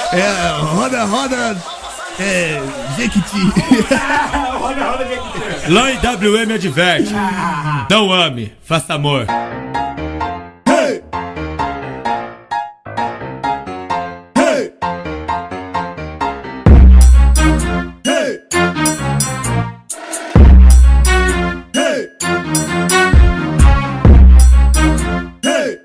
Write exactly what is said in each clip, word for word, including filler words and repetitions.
É, roda, roda. É. Jequiti. Roda, roda, Jequiti. Lá em W M adverte. Não ame, faça amor. Hey! Hey! Hey! Hey! Hey!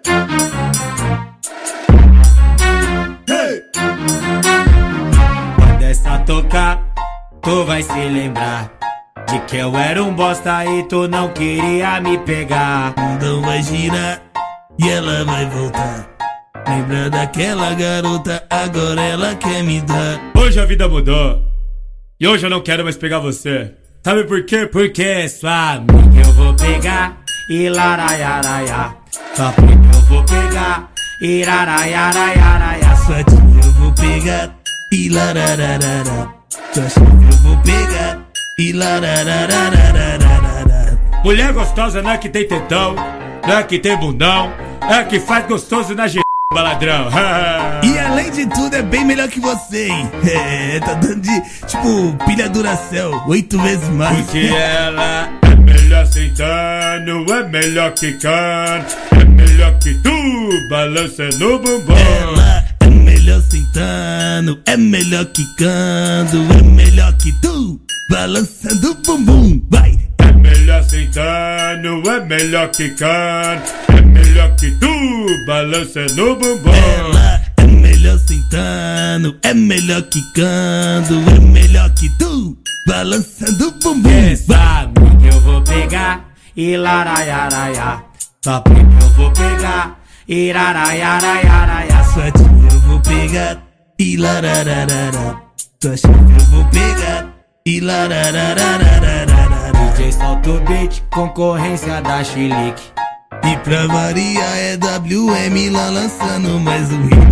Hey! Quando essa tocar, tu vai se lembrar de que eu era um bosta e tu não queria me pegar. O mundo vai girar e ela vai voltar. Lembra daquela garota, agora ela quer me dar. Hoje a vida mudou e hoje eu não quero mais pegar você. Sabe por quê? Porque sua amiga eu vou pegar e laraiaraiá. Sua prima eu vou pegar e laraiaraiaraiá. Sua tia eu vou pegar e larararará. Sua chefe eu vou pegar e larararararararará. Mulher gostosa não é que tem tetão, não é que tem bundão, é que faz gostoso na g... ladrão. E além de tudo é bem melhor que você, hein? É, tá dando de, tipo, pilha Duracell, oito vezes mais. Porque ela é melhor sentando, é melhor quicando, é melhor que tu, balançando o bumbum. Ela é melhor sentando, é melhor quicando, é melhor que tu, balançando o bumbum, vai! É melhor sentando, é melhor quicando, é melhor que tu, balançando o bumbum. Ela é melhor sentando, é melhor quicando, é melhor que tu, balançando o bumbum. Essa amiga eu vou pegar e laraiaraiá. Sua prima eu vou pegar e laraiaraiaraiá. Sua tia eu vou pegar e larararará. Sua chefe eu vou pegar e lararararararará. D J solta o beat, concorrência da Chilique. E pra variar é W M lá lançando mais um hit.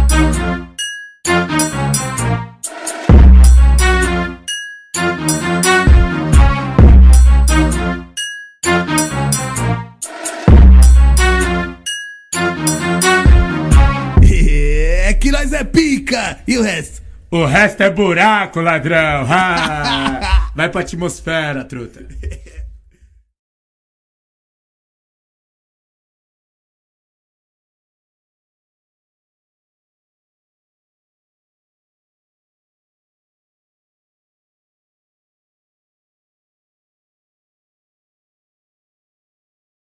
É que nós é pica! E o resto? O resto é buraco, ladrão. Ah, vai pra atmosfera, truta.